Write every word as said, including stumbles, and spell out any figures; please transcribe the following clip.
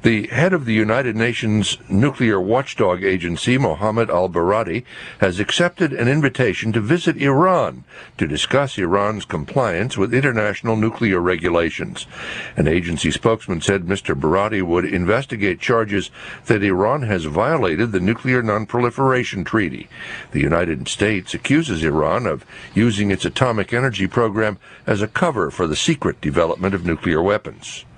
The head of the United Nations Nuclear Watchdog Agency, Mohammed al-Baradi, has accepted an invitation to visit Iran to discuss Iran's compliance with international nuclear regulations. An agency spokesman said Mister Baradi would investigate charges that Iran has violated the Nuclear Non-Proliferation Treaty. The United States accuses Iran of using its atomic energy program as a cover for the secret development of nuclear weapons.